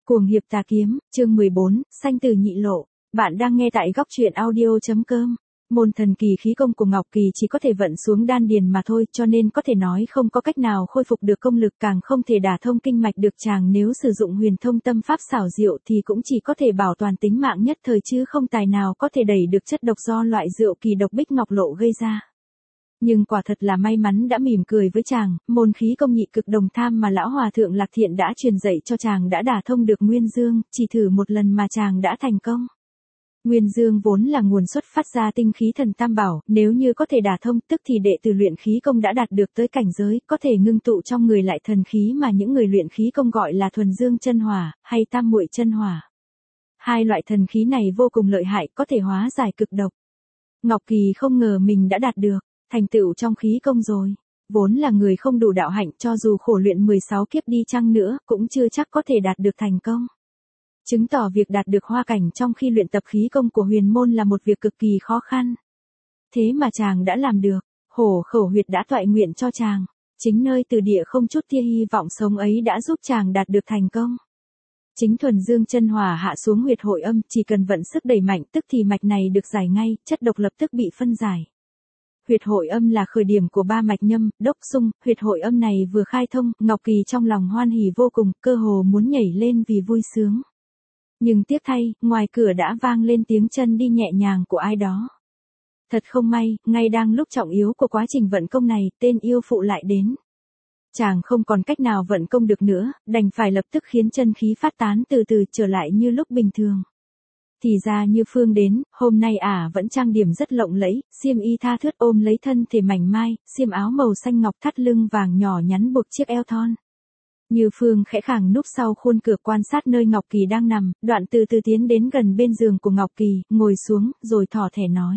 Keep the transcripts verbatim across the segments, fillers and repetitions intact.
Cuồng hiệp tà kiếm, chương mười bốn, sanh tử nhị lộ. Bạn đang nghe tại góc truyện audio.com. Môn thần kỳ khí công của Ngọc Kỳ chỉ có thể vận xuống đan điền mà thôi, cho nên có thể nói không có cách nào khôi phục được công lực, càng không thể đả thông kinh mạch được. Chàng nếu sử dụng huyền thông tâm pháp xảo diệu thì cũng chỉ có thể bảo toàn tính mạng nhất thời, chứ không tài nào có thể đẩy được chất độc do loại rượu kỳ độc Bích Ngọc Lộ gây ra. Nhưng quả thật là may mắn đã mỉm cười với chàng, môn khí công nhị cực đồng tham mà lão hòa thượng Lạc Thiện đã truyền dạy cho chàng đã đả thông được Nguyên Dương, chỉ thử một lần mà chàng đã thành công. Nguyên Dương vốn là nguồn xuất phát ra tinh khí thần tam bảo, nếu như có thể đả thông, tức thì đệ tử luyện khí công đã đạt được tới cảnh giới, có thể ngưng tụ trong người lại thần khí mà những người luyện khí công gọi là thuần dương chân hỏa, hay tam muội chân hỏa. Hai loại thần khí này vô cùng lợi hại, có thể hóa giải cực độc. Ngọc Kỳ không ngờ mình đã đạt được thành tựu trong khí công rồi. Vốn là người không đủ đạo hạnh, cho dù khổ luyện mười sáu kiếp đi chăng nữa, cũng chưa chắc có thể đạt được thành công. Chứng tỏ việc đạt được hoa cảnh trong khi luyện tập khí công của huyền môn là một việc cực kỳ khó khăn. Thế mà chàng đã làm được, hổ khẩu huyệt đã toại nguyện cho chàng. Chính nơi từ địa không chút tia hy vọng sống ấy đã giúp chàng đạt được thành công. Chính thuần dương chân hỏa hạ xuống huyệt hội âm, chỉ cần vận sức đẩy mạnh tức thì mạch này được giải ngay, chất độc lập tức bị phân giải. Huyệt hội âm là khởi điểm của ba mạch nhâm, đốc, xung, huyệt hội âm này vừa khai thông, Ngọc Kỳ trong lòng hoan hỉ vô cùng, cơ hồ muốn nhảy lên vì vui sướng. Nhưng tiếc thay, ngoài cửa đã vang lên tiếng chân đi nhẹ nhàng của ai đó. Thật không may, ngay đang lúc trọng yếu của quá trình vận công này, tên yêu phụ lại đến. Chàng không còn cách nào vận công được nữa, đành phải lập tức khiến chân khí phát tán từ từ trở lại như lúc bình thường. Thì ra Như Phương đến, hôm nay ả à vẫn trang điểm rất lộng lẫy, xiêm y tha thướt ôm lấy thân thể mảnh mai, xiêm áo màu xanh ngọc thắt lưng vàng nhỏ nhắn buộc chiếc eo thon. Như Phương khẽ khàng núp sau khuôn cửa quan sát nơi Ngọc Kỳ đang nằm, đoạn từ từ tiến đến gần bên giường của Ngọc Kỳ, ngồi xuống, rồi thỏ thẻ nói.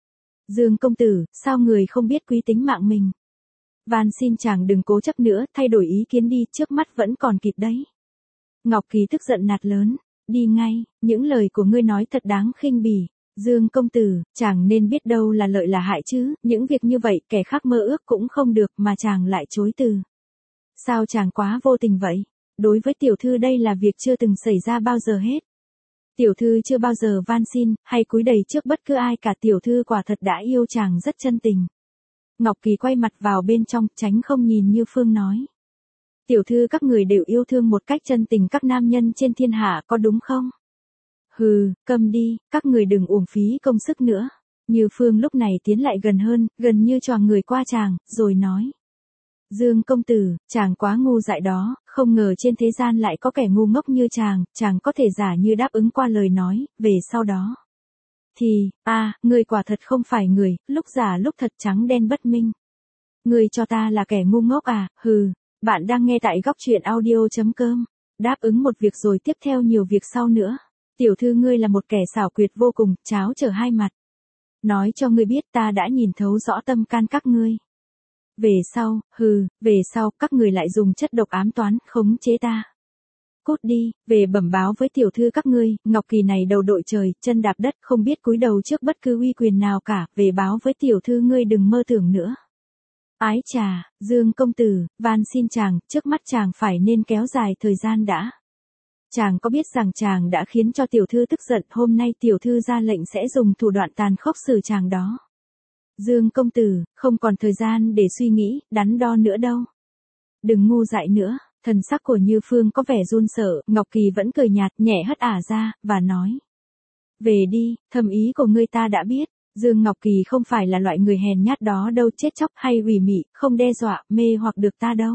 Dương công tử, sao người không biết quý tính mạng mình? Van xin chàng đừng cố chấp nữa, thay đổi ý kiến đi, trước mắt vẫn còn kịp đấy. Ngọc Kỳ tức giận nạt lớn. Đi ngay, những lời của ngươi nói thật đáng khinh bỉ. Dương công tử, chàng nên biết đâu là lợi là hại chứ, những việc như vậy kẻ khác mơ ước cũng không được mà chàng lại chối từ. Sao chàng quá vô tình vậy? Đối với tiểu thư đây là việc chưa từng xảy ra bao giờ hết. Tiểu thư chưa bao giờ van xin, hay cúi đầy trước bất cứ ai cả, tiểu thư quả thật đã yêu chàng rất chân tình. Ngọc Kỳ quay mặt vào bên trong, tránh không nhìn Như Phương nói. Tiểu thư các người đều yêu thương một cách chân tình các nam nhân trên thiên hạ có đúng không? Hừ, câm đi, các người đừng uổng phí công sức nữa. Như Phương lúc này tiến lại gần hơn, gần như choàng người qua chàng, rồi nói. Dương công tử, chàng quá ngu dại đó, không ngờ trên thế gian lại có kẻ ngu ngốc như chàng, chàng có thể giả như đáp ứng qua lời nói, về sau đó. Thì, à, người quả thật không phải người, lúc giả lúc thật trắng đen bất minh. Người cho ta là kẻ ngu ngốc à, hừ. Bạn đang nghe tại góc truyện audio.com. Đáp ứng một việc rồi tiếp theo nhiều việc sau nữa. Tiểu thư ngươi là một kẻ xảo quyệt vô cùng, cháo trở hai mặt. Nói cho ngươi biết ta đã nhìn thấu rõ tâm can các ngươi. Về sau, hừ, về sau các người lại dùng chất độc ám toán, khống chế ta. Cút đi, về bẩm báo với tiểu thư các ngươi, Ngọc Kỳ này đầu đội trời, chân đạp đất, không biết cúi đầu trước bất cứ uy quyền nào cả, về báo với tiểu thư ngươi đừng mơ tưởng nữa. Ái chà, Dương công tử, van xin chàng, trước mắt chàng phải nên kéo dài thời gian đã. Chàng có biết rằng chàng đã khiến cho tiểu thư tức giận, hôm nay tiểu thư ra lệnh sẽ dùng thủ đoạn tàn khốc xử chàng đó. Dương công tử, không còn thời gian để suy nghĩ, đắn đo nữa đâu. Đừng ngu dại nữa, thần sắc của Như Phương có vẻ run sợ, Ngọc Kỳ vẫn cười nhạt, nhẹ hất ả ra, và nói. Về đi, thầm ý của ngươi ta đã biết. Dương Ngọc Kỳ không phải là loại người hèn nhát đó đâu, chết chóc hay ủy mị, không đe dọa, mê hoặc được ta đâu.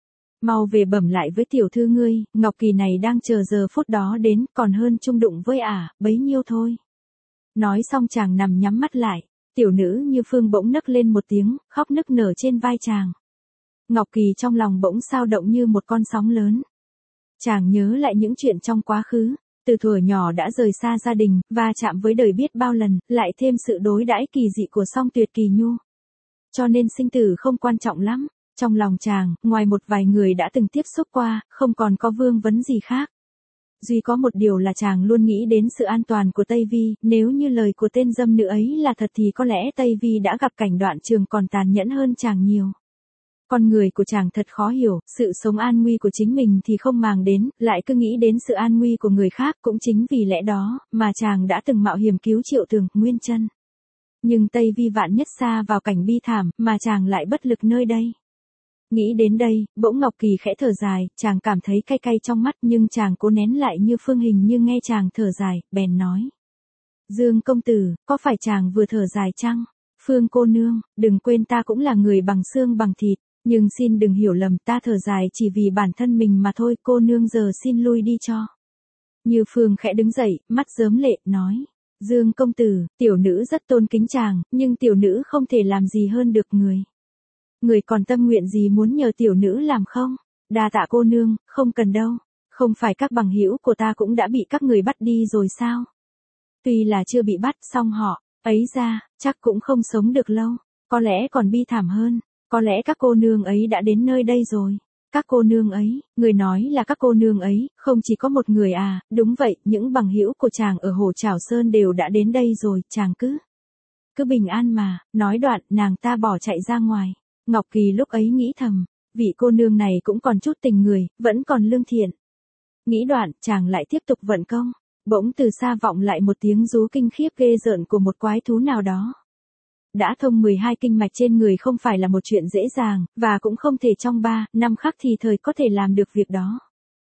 Mau về bẩm lại với tiểu thư ngươi, Ngọc Kỳ này đang chờ giờ phút đó đến, còn hơn chung đụng với ả, bấy nhiêu thôi. Nói xong chàng nằm nhắm mắt lại, tiểu nữ Như Phương bỗng nấc lên một tiếng, khóc nức nở trên vai chàng. Ngọc Kỳ trong lòng bỗng sao động như một con sóng lớn. Chàng nhớ lại những chuyện trong quá khứ. Từ thuở nhỏ đã rời xa gia đình, và chạm với đời biết bao lần, lại thêm sự đối đãi kỳ dị của Song Tuyệt Kỳ Nhu. Cho nên sinh tử không quan trọng lắm, trong lòng chàng, ngoài một vài người đã từng tiếp xúc qua, không còn có vương vấn gì khác. Duy có một điều là chàng luôn nghĩ đến sự an toàn của Tây Vi, nếu như lời của tên dâm nữ ấy là thật thì có lẽ Tây Vi đã gặp cảnh đoạn trường còn tàn nhẫn hơn chàng nhiều. Con người của chàng thật khó hiểu, sự sống an nguy của chính mình thì không màng đến, lại cứ nghĩ đến sự an nguy của người khác, cũng chính vì lẽ đó, mà chàng đã từng mạo hiểm cứu Triệu Tường, Nguyên Chân. Nhưng Tây Vi vạn nhất xa vào cảnh bi thảm, mà chàng lại bất lực nơi đây. Nghĩ đến đây, bỗng Ngọc Kỳ khẽ thở dài, chàng cảm thấy cay cay trong mắt nhưng chàng cố nén lại như Phương Hình như nghe chàng thở dài, bèn nói. Dương công tử, có phải chàng vừa thở dài chăng? Phương cô nương, đừng quên ta cũng là người bằng xương bằng thịt, nhưng xin đừng hiểu lầm, ta thở dài chỉ vì bản thân mình mà thôi, cô nương giờ xin lui đi cho. Như Phương khẽ đứng dậy, mắt rớm lệ, nói. Dương công tử, tiểu nữ rất tôn kính chàng, nhưng tiểu nữ không thể làm gì hơn được người. Người còn tâm nguyện gì muốn nhờ tiểu nữ làm không? Đa tạ cô nương, không cần đâu. Không phải các bằng hữu của ta cũng đã bị các người bắt đi rồi sao? Tuy là chưa bị bắt, song họ, ấy ra, chắc cũng không sống được lâu. Có lẽ còn bi thảm hơn. Có lẽ các cô nương ấy đã đến nơi đây rồi. Các cô nương ấy, người nói là các cô nương ấy, không chỉ có một người à, đúng vậy, những bằng hữu của chàng ở Hồ Trảo Sơn đều đã đến đây rồi, chàng cứ. Cứ bình an mà, nói đoạn, nàng ta bỏ chạy ra ngoài. Ngọc Kỳ lúc ấy nghĩ thầm, vị cô nương này cũng còn chút tình người, vẫn còn lương thiện. Nghĩ đoạn, chàng lại tiếp tục vận công. Bỗng từ xa vọng lại một tiếng rú kinh khiếp ghê rợn của một quái thú nào đó. Đã thông mười hai kinh mạch trên người không phải là một chuyện dễ dàng, và cũng không thể trong ba, năm khắc thì thời có thể làm được việc đó.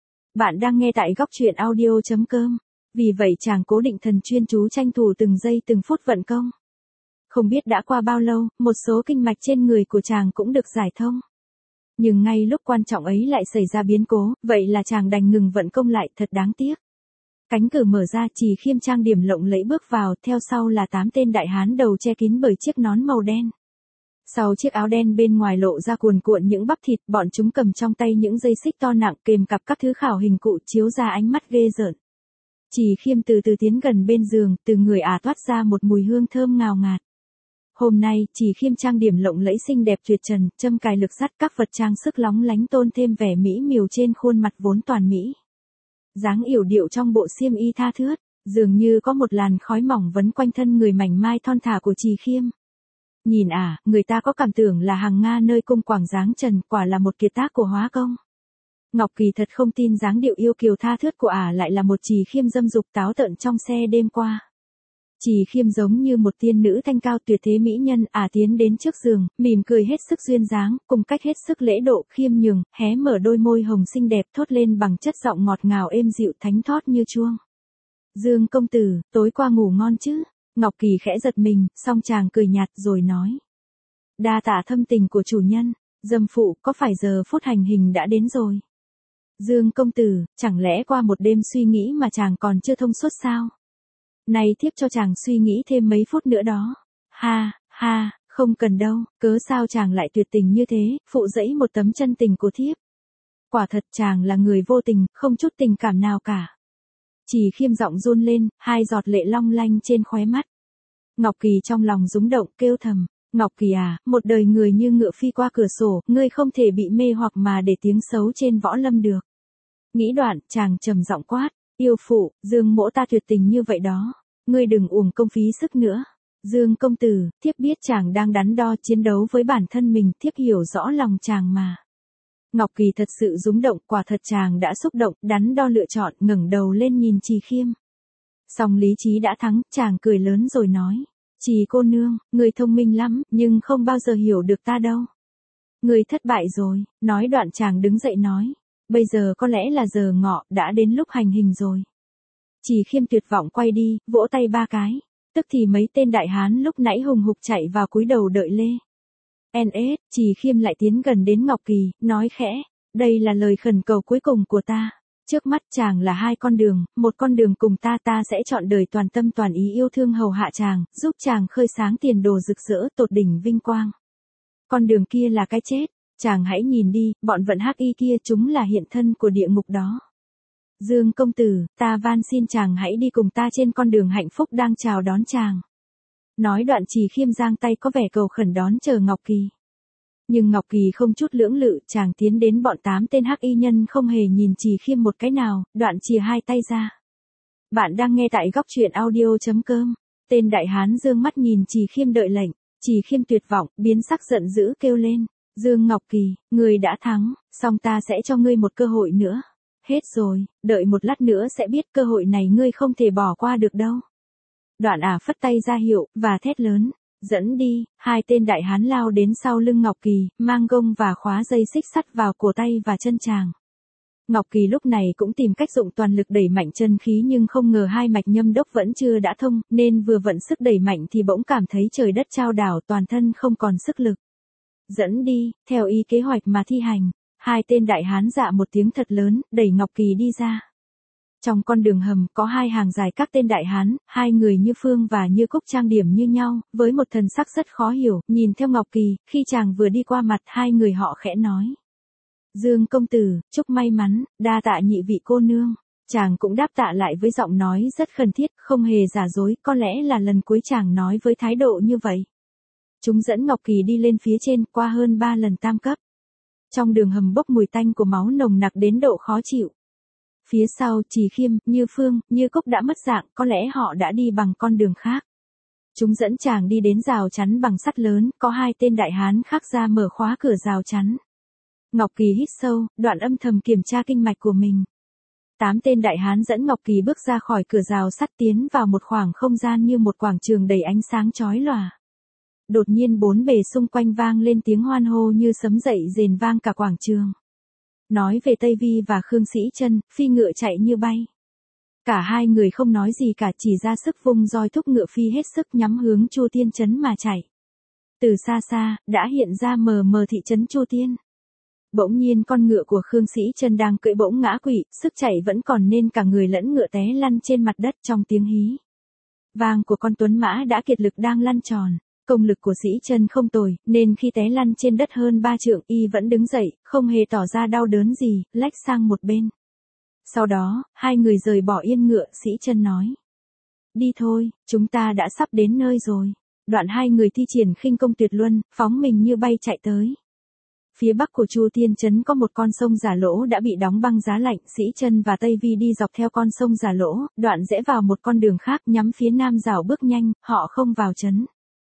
Bạn đang nghe tại góc truyện audio chấm com. Vì vậy chàng cố định thần chuyên chú tranh thủ từng giây từng phút vận công. Không biết đã qua bao lâu, một số kinh mạch trên người của chàng cũng được giải thông. Nhưng ngay lúc quan trọng ấy lại xảy ra biến cố, vậy là chàng đành ngừng vận công lại, thật đáng tiếc. Cánh cửa mở ra, Trì Khiêm trang điểm lộng lẫy bước vào, theo sau là tám tên đại hán đầu che kín bởi chiếc nón màu đen. Sau chiếc áo đen bên ngoài lộ ra cuồn cuộn những bắp thịt, bọn chúng cầm trong tay những dây xích to nặng kèm cặp các thứ khảo hình cụ chiếu ra ánh mắt ghê rợn. Trì Khiêm từ từ tiến gần bên giường, từ người ả toát ra một mùi hương thơm ngào ngạt. Hôm nay, Trì Khiêm trang điểm lộng lẫy xinh đẹp tuyệt trần, châm cài lực sắt các vật trang sức lóng lánh tôn thêm vẻ mỹ miều trên khuôn mặt vốn toàn mỹ. Dáng yểu điệu trong bộ xiêm y tha thướt, dường như có một làn khói mỏng vấn quanh thân người mảnh mai thon thả của Trì Khiêm. Nhìn ả, à, người ta có cảm tưởng là hàng Nga nơi cung quảng dáng trần, quả là một kiệt tác của hóa công. Ngọc Kỳ thật không tin dáng điệu yêu kiều tha thướt của ả à lại là một Trì Khiêm dâm dục táo tợn trong xe đêm qua. Trì Khiêm giống như một tiên nữ thanh cao tuyệt thế mỹ nhân, ả à tiến đến trước giường, mỉm cười hết sức duyên dáng, cùng cách hết sức lễ độ, khiêm nhường, hé mở đôi môi hồng xinh đẹp thốt lên bằng chất giọng ngọt ngào êm dịu thánh thót như chuông. Dương công tử, tối qua ngủ ngon chứ? Ngọc Kỳ khẽ giật mình, song chàng cười nhạt rồi nói. Đa tạ thâm tình của chủ nhân, dâm phụ, có phải giờ phút hành hình đã đến rồi? Dương công tử, chẳng lẽ qua một đêm suy nghĩ mà chàng còn chưa thông suốt sao? Này thiếp cho chàng suy nghĩ thêm mấy phút nữa đó. Ha, ha, không cần đâu, cớ sao chàng lại tuyệt tình như thế, phụ dẫy một tấm chân tình của thiếp. Quả thật chàng là người vô tình, không chút tình cảm nào cả. Trì Khiêm giọng run lên, hai giọt lệ long lanh trên khóe mắt. Ngọc Kỳ trong lòng rúng động, kêu thầm. Ngọc Kỳ à, một đời người như ngựa phi qua cửa sổ, ngươi không thể bị mê hoặc mà để tiếng xấu trên võ lâm được. Nghĩ đoạn, chàng trầm giọng quát. Yêu phụ, Dương mỗ ta tuyệt tình như vậy đó. Ngươi đừng uổng công phí sức nữa. Dương công tử, thiếp biết chàng đang đắn đo chiến đấu với bản thân mình, thiếp hiểu rõ lòng chàng mà. Ngọc Kỳ thật sự rúng động, quả thật chàng đã xúc động, đắn đo lựa chọn, ngẩng đầu lên nhìn Trì Khiêm. Song lý trí đã thắng, chàng cười lớn rồi nói. Trì cô nương, ngươi thông minh lắm, nhưng không bao giờ hiểu được ta đâu. Ngươi thất bại rồi, nói đoạn chàng đứng dậy nói. Bây giờ có lẽ là giờ ngọ, đã đến lúc hành hình rồi. Trì Khiêm tuyệt vọng quay đi, vỗ tay ba cái. Tức thì mấy tên đại hán lúc nãy hùng hục chạy vào cúi đầu đợi lê. en ét, Trì Khiêm lại tiến gần đến Ngọc Kỳ, nói khẽ. Đây là lời khẩn cầu cuối cùng của ta. Trước mắt chàng là hai con đường, một con đường cùng ta ta sẽ chọn đời toàn tâm toàn ý yêu thương hầu hạ chàng, giúp chàng khơi sáng tiền đồ rực rỡ tột đỉnh vinh quang. Con đường kia là cái chết. Chàng hãy nhìn đi, bọn vận hắc y kia chúng là hiện thân của địa ngục đó. Dương công tử, ta van xin chàng hãy đi cùng ta trên con đường hạnh phúc đang chào đón chàng. Nói đoạn Trì Khiêm giang tay có vẻ cầu khẩn đón chờ Ngọc Kỳ. Nhưng Ngọc Kỳ không chút lưỡng lự, chàng tiến đến bọn tám tên hắc y nhân không hề nhìn Trì Khiêm một cái nào, đoạn chìa hai tay ra. Bạn đang nghe tại góc truyện audio chấm com. Tên đại hán dương mắt nhìn Trì Khiêm đợi lệnh, Trì Khiêm tuyệt vọng, biến sắc giận dữ kêu lên. Dương Ngọc Kỳ, người đã thắng, song ta sẽ cho ngươi một cơ hội nữa. Hết rồi, đợi một lát nữa sẽ biết cơ hội này ngươi không thể bỏ qua được đâu. Đoạn ả phất tay ra hiệu, và thét lớn. Dẫn đi, hai tên đại hán lao đến sau lưng Ngọc Kỳ, mang gông và khóa dây xích sắt vào cổ tay và chân chàng. Ngọc Kỳ lúc này cũng tìm cách dụng toàn lực đẩy mạnh chân khí nhưng không ngờ hai mạch nhâm đốc vẫn chưa đã thông, nên vừa vận sức đẩy mạnh thì bỗng cảm thấy trời đất chao đảo, toàn thân không còn sức lực. Dẫn đi, theo ý kế hoạch mà thi hành, hai tên đại hán dạ một tiếng thật lớn, đẩy Ngọc Kỳ đi ra. Trong con đường hầm có hai hàng dài các tên đại hán, hai người Như Phương và Như Cúc trang điểm như nhau, với một thần sắc rất khó hiểu, nhìn theo Ngọc Kỳ, khi chàng vừa đi qua mặt hai người họ khẽ nói. Dương công tử, chúc may mắn, đa tạ nhị vị cô nương. Chàng cũng đáp tạ lại với giọng nói rất khẩn thiết, không hề giả dối, có lẽ là lần cuối chàng nói với thái độ như vậy. Chúng dẫn Ngọc Kỳ đi lên phía trên, qua hơn ba lần tam cấp. Trong đường hầm bốc mùi tanh của máu nồng nặc đến độ khó chịu. Phía sau, Trì Khiêm, Như Phương, Như Cúc đã mất dạng, có lẽ họ đã đi bằng con đường khác. Chúng dẫn chàng đi đến rào chắn bằng sắt lớn, có hai tên đại hán khác ra mở khóa cửa rào chắn. Ngọc Kỳ hít sâu, đoạn âm thầm kiểm tra kinh mạch của mình. Tám tên đại hán dẫn Ngọc Kỳ bước ra khỏi cửa rào sắt tiến vào một khoảng không gian như một quảng trường đầy ánh sáng chói lòa. Đột nhiên bốn bề xung quanh vang lên tiếng hoan hô như sấm dậy rền vang cả quảng trường. Nói về Tây Vi và Khương Sĩ Chân, phi ngựa chạy như bay. Cả hai người không nói gì cả, chỉ ra sức vung roi thúc ngựa phi hết sức nhắm hướng Chu Tiên trấn mà chạy. Từ xa xa, đã hiện ra mờ mờ thị trấn Chu Tiên. Bỗng nhiên con ngựa của Khương Sĩ Chân đang cưỡi bỗng ngã quỵ, sức chạy vẫn còn nên cả người lẫn ngựa té lăn trên mặt đất trong tiếng hí vang của con tuấn mã đã kiệt lực đang lăn tròn. Công lực của Sĩ Chân không tồi, nên khi té lăn trên đất hơn ba trượng y vẫn đứng dậy, không hề tỏ ra đau đớn gì, lách sang một bên. Sau đó, hai người rời bỏ yên ngựa, Sĩ Chân nói. Đi thôi, chúng ta đã sắp đến nơi rồi. Đoạn hai người thi triển khinh công tuyệt luân, phóng mình như bay chạy tới. Phía bắc của Chu Tiên trấn có một con sông Giả Lỗ đã bị đóng băng giá lạnh, Sĩ Chân và Tây Vi đi dọc theo con sông Giả Lỗ, đoạn rẽ vào một con đường khác nhắm phía nam rảo bước nhanh, họ không vào trấn.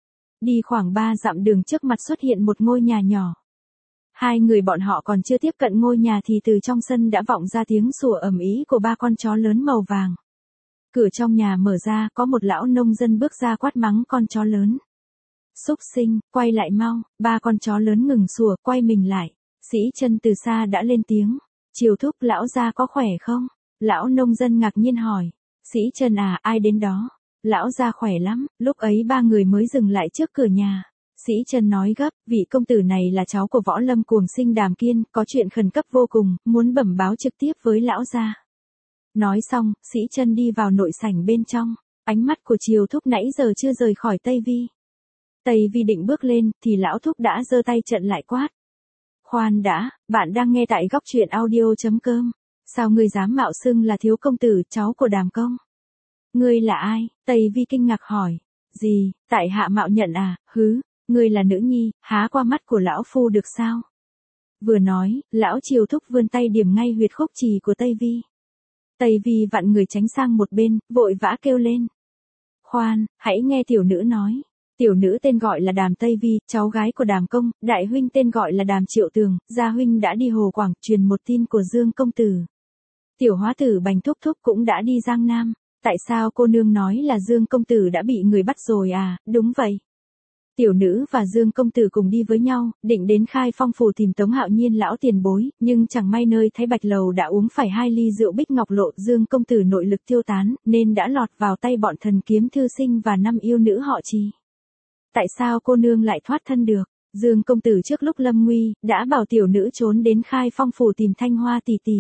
Đi khoảng ba dặm đường trước mặt xuất hiện một ngôi nhà nhỏ. Hai người bọn họ còn chưa tiếp cận ngôi nhà thì từ trong sân đã vọng ra tiếng sủa ầm ĩ của ba con chó lớn màu vàng. Cửa trong nhà mở ra, có một lão nông dân bước ra quát mắng con chó lớn. Súc sinh, quay lại mau, ba con chó lớn ngừng sủa, quay mình lại. Sĩ Chân từ xa đã lên tiếng. Triều thúc, lão gia có khỏe không? Lão nông dân ngạc nhiên hỏi. Sĩ Chân à, ai đến đó? Lão gia khỏe lắm, lúc ấy ba người mới dừng lại trước cửa nhà. Sĩ Chân nói gấp, vị công tử này là cháu của Võ Lâm cuồng sinh Đàm Kiên, có chuyện khẩn cấp vô cùng, muốn bẩm báo trực tiếp với lão gia. Nói xong, Sĩ Chân đi vào nội sảnh bên trong, ánh mắt của Triều thúc nãy giờ chưa rời khỏi Tây Vi. Tây Vi định bước lên, thì lão thúc đã giơ tay chặn lại quát. Khoan đã, bạn đang nghe tại góc truyện audio chấm com. Sao ngươi dám mạo xưng là thiếu công tử, cháu của Đàm công? Ngươi là ai? Tây Vi kinh ngạc hỏi. Gì, tại hạ mạo nhận à, hứ, ngươi là nữ nhi, há qua mắt của lão phu được sao? Vừa nói, lão Triều thúc vươn tay điểm ngay huyệt khúc trì của Tây Vi. Tây Vi vặn người tránh sang một bên, vội vã kêu lên. Khoan, hãy nghe tiểu nữ nói. Tiểu nữ tên gọi là Đàm Tây Vi, cháu gái của Đàm công, đại huynh tên gọi là Đàm Triệu Tường, gia huynh đã đi Hồ Quảng truyền một tin của Dương công tử. Tiểu hóa tử Bành thúc thúc cũng đã đi Giang Nam. Tại sao cô nương nói là Dương công tử đã bị người bắt rồi à? Đúng vậy. Tiểu nữ và Dương công tử cùng đi với nhau, định đến Khai Phong phủ tìm Tống Hạo Nhiên lão tiền bối, nhưng chẳng may nơi Thái Bạch lầu đã uống phải hai ly rượu Bích Ngọc lộ, Dương công tử nội lực tiêu tán, nên đã lọt vào tay bọn thần kiếm thư sinh và năm yêu nữ họ Trì. Tại sao cô nương lại thoát thân được? Dương công tử trước lúc lâm nguy, đã bảo tiểu nữ trốn đến Khai Phong phủ tìm Thanh Hoa tỷ tỷ.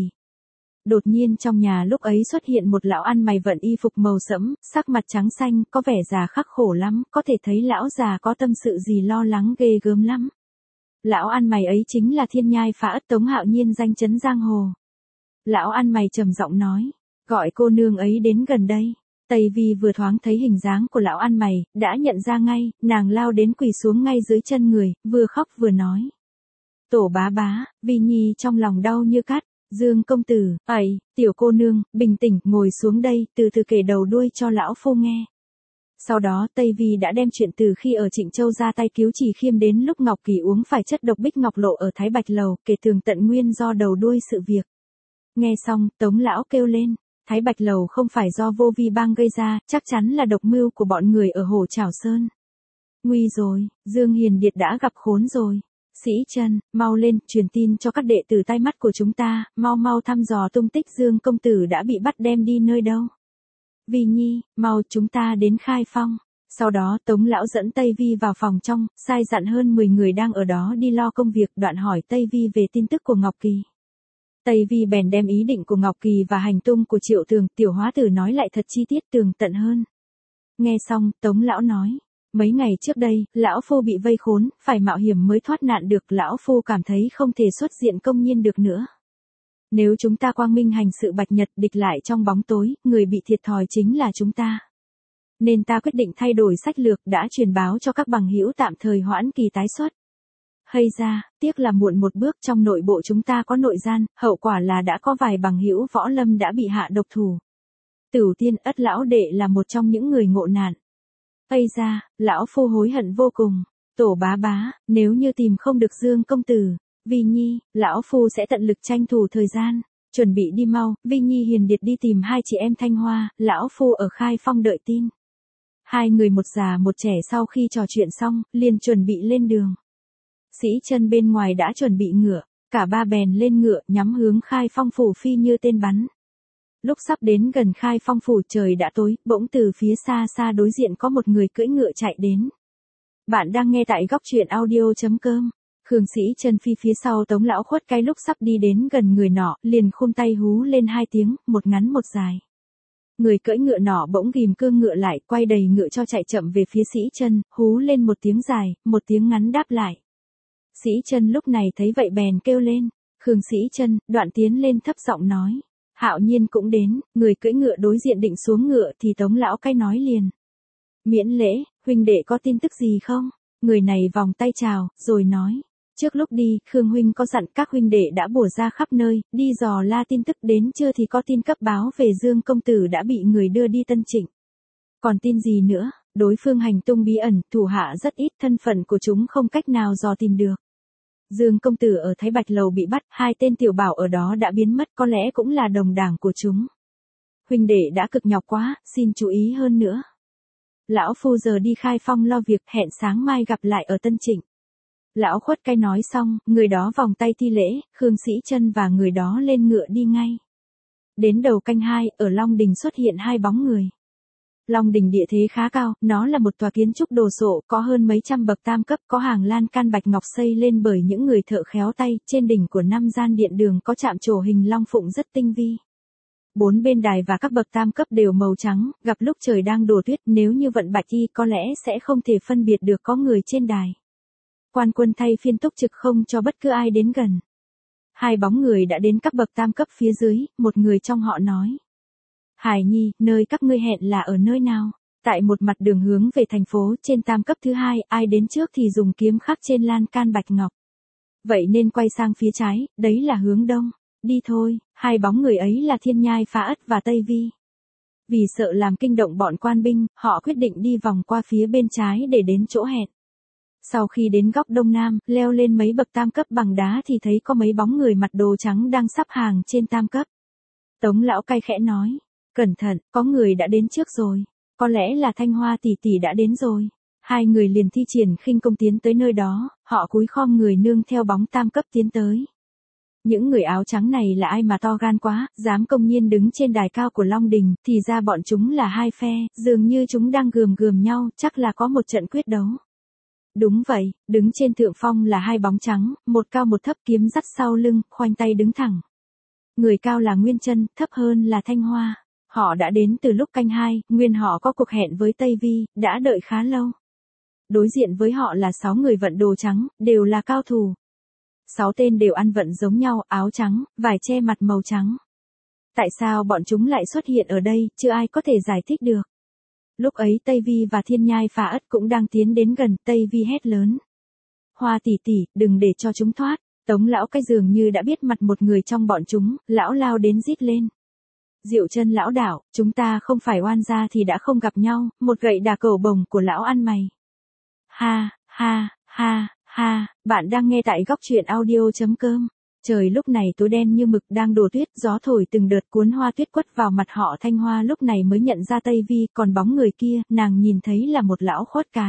Đột nhiên trong nhà lúc ấy xuất hiện một lão ăn mày vận y phục màu sẫm, sắc mặt trắng xanh, có vẻ già khắc khổ lắm, có thể thấy lão già có tâm sự gì lo lắng ghê gớm lắm. Lão ăn mày ấy chính là thiên nhai phá ất Tống Hạo Nhiên danh chấn giang hồ. Lão ăn mày trầm giọng nói, gọi cô nương ấy đến gần đây. Tây Vi vừa thoáng thấy hình dáng của lão ăn mày, đã nhận ra ngay, nàng lao đến quỳ xuống ngay dưới chân người, vừa khóc vừa nói. Tổ bá bá, Vi Nhi trong lòng đau như cắt. Dương công tử, ấy, tiểu cô nương, bình tĩnh, ngồi xuống đây, từ từ kể đầu đuôi cho lão phu nghe. Sau đó Tây Vi đã đem chuyện từ khi ở Trịnh Châu ra tay cứu Trì Khiêm đến lúc Ngọc Kỳ uống phải chất độc bích ngọc lộ ở Thái Bạch Lầu, kể tường tận nguyên do đầu đuôi sự việc. Nghe xong, Tống lão kêu lên, Thái Bạch Lầu không phải do Vô Vi Bang gây ra, chắc chắn là độc mưu của bọn người ở Hồ Trảo Sơn. Nguy rồi, Dương Hiền Điệt đã gặp khốn rồi. Sĩ Trân, mau lên, truyền tin cho các đệ tử tai mắt của chúng ta, mau mau thăm dò tung tích Dương công tử đã bị bắt đem đi nơi đâu. Vi Nhi, mau chúng ta đến Khai Phong. Sau đó Tống lão dẫn Tây Vi vào phòng trong, sai dặn hơn mười người đang ở đó đi lo công việc, đoạn hỏi Tây Vi về tin tức của Ngọc Kỳ. Tây Vi bèn đem ý định của Ngọc Kỳ và hành tung của Triệu Tường, Tiểu Hóa Tử nói lại thật chi tiết tường tận hơn. Nghe xong, Tống lão nói, mấy ngày trước đây, lão phu bị vây khốn, phải mạo hiểm mới thoát nạn được, lão phu cảm thấy không thể xuất diện công nhiên được nữa. Nếu chúng ta quang minh hành sự bạch nhật, địch lại trong bóng tối, người bị thiệt thòi chính là chúng ta. Nên ta quyết định thay đổi sách lược, đã truyền báo cho các bằng hữu tạm thời hoãn kỳ tái xuất. Hay ra, tiếc là muộn một bước, trong nội bộ chúng ta có nội gian, hậu quả là đã có vài bằng hữu võ lâm đã bị hạ độc thủ. Tửu Tiên Ất lão đệ là một trong những người ngộ nạn. Hay ra, lão phu hối hận vô cùng. Tổ bá bá, nếu như tìm không được Dương công tử, Vi Nhi, lão phu sẽ tận lực tranh thủ thời gian, chuẩn bị đi mau. Vi Nhi Hiền Điệt đi tìm hai chị em Thanh Hoa, lão phu ở Khai Phong đợi tin. Hai người một già một trẻ sau khi trò chuyện xong, liền chuẩn bị lên đường. Sĩ Trân bên ngoài đã chuẩn bị ngựa, cả ba bèn lên ngựa nhắm hướng Khai Phong phủ phi như tên bắn. Lúc sắp đến gần Khai Phong phủ trời đã tối, bỗng từ phía xa xa đối diện có một người cưỡi ngựa chạy đến. Bạn đang nghe tại góc truyện audio chấm com. Khương Sĩ Trân phi phía sau Tống lão khuất cái lúc sắp đi đến gần người nọ, liền khum tay hú lên hai tiếng, một ngắn một dài. Người cưỡi ngựa nọ bỗng ghim cương ngựa lại, quay đầy ngựa cho chạy chậm về phía Sĩ Trân, hú lên một tiếng dài, một tiếng ngắn đáp lại. Sĩ Trân lúc này thấy vậy bèn kêu lên, Khương Sĩ Trân, đoạn tiến lên thấp giọng nói. Hạo Nhiên cũng đến, người cưỡi ngựa đối diện định xuống ngựa thì Tống lão cay nói liền. Miễn lễ, huynh đệ có tin tức gì không? Người này vòng tay chào, rồi nói. Trước lúc đi, Khương huynh có dặn các huynh đệ đã bủa ra khắp nơi, đi dò la tin tức, đến chưa thì có tin cấp báo về Dương công tử đã bị người đưa đi Tân Trịnh. Còn tin gì nữa, đối phương hành tung bí ẩn, thủ hạ rất ít, thân phận của chúng không cách nào dò tìm được. Dương công tử ở Thái Bạch Lầu bị bắt, hai tên tiểu bảo ở đó đã biến mất, có lẽ cũng là đồng đảng của chúng. Huynh đệ đã cực nhọc quá, xin chú ý hơn nữa. Lão phu giờ đi Khai Phong lo việc, hẹn sáng mai gặp lại ở Tân Trịnh. Lão khuất cái nói xong, người đó vòng tay thi lễ, Khương Sĩ Trân và người đó lên ngựa đi ngay. Đến đầu canh hai, ở Long Đình xuất hiện hai bóng người. Long Đình địa thế khá cao, nó là một tòa kiến trúc đồ sộ, có hơn mấy trăm bậc tam cấp, có hàng lan can bạch ngọc xây lên bởi những người thợ khéo tay, trên đỉnh của năm gian điện đường có chạm trổ hình long phụng rất tinh vi. Bốn bên đài và các bậc tam cấp đều màu trắng, gặp lúc trời đang đổ tuyết, nếu như vận bạch y có lẽ sẽ không thể phân biệt được có người trên đài. Quan quân thay phiên túc trực không cho bất cứ ai đến gần. Hai bóng người đã đến các bậc tam cấp phía dưới, một người trong họ nói. Hải Nhi, nơi các ngươi hẹn là ở nơi nào? Tại một mặt đường hướng về thành phố, trên tam cấp thứ hai, ai đến trước thì dùng kiếm khắc trên lan can bạch ngọc. Vậy nên quay sang phía trái, đấy là hướng đông. Đi thôi, hai bóng người ấy là Thiên Nhai Phá Ất và Tây Vi. Vì sợ làm kinh động bọn quan binh, họ quyết định đi vòng qua phía bên trái để đến chỗ hẹn. Sau khi đến góc đông nam, leo lên mấy bậc tam cấp bằng đá thì thấy có mấy bóng người mặc đồ trắng đang sắp hàng trên tam cấp. Tống lão cay khẽ nói, cẩn thận, có người đã đến trước rồi, có lẽ là Thanh Hoa tỷ tỷ đã đến rồi. Hai người liền thi triển khinh công tiến tới nơi đó, họ cúi khom người nương theo bóng tam cấp tiến tới. Những người áo trắng này là ai mà to gan quá, dám công nhiên đứng trên đài cao của Long Đình, thì ra bọn chúng là hai phe, dường như chúng đang gườm gườm nhau, chắc là có một trận quyết đấu. Đúng vậy, đứng trên thượng phong là hai bóng trắng, một cao một thấp, kiếm dắt sau lưng, khoanh tay đứng thẳng. Người cao là Nguyên Chân, thấp hơn là Thanh Hoa. Họ đã đến từ lúc canh hai, nguyên họ có cuộc hẹn với Tây Vi, đã đợi khá lâu. Đối diện với họ là sáu người vận đồ trắng, đều là cao thủ. Sáu tên đều ăn vận giống nhau, áo trắng, vải che mặt màu trắng. Tại sao bọn chúng lại xuất hiện ở đây, chưa ai có thể giải thích được. Lúc ấy Tây Vi và Thiên Nhai Phá Ất cũng đang tiến đến gần, Tây Vi hét lớn. Hoa tỷ tỷ, đừng để cho chúng thoát. Tống lão cái dường như đã biết mặt một người trong bọn chúng, lão lao đến rít lên. Diệu Chân lão đạo, chúng ta không phải oan gia thì đã không gặp nhau, một gậy đà cầu bồng của lão ăn mày. Ha, ha, ha, ha, bạn đang nghe tại góc truyện audio.com. Trời lúc này tối đen như mực đang đổ tuyết, gió thổi từng đợt cuốn hoa tuyết quất vào mặt họ. Thanh Hoa lúc này mới nhận ra Tây Vi, còn bóng người kia, nàng nhìn thấy là một lão khuất cái.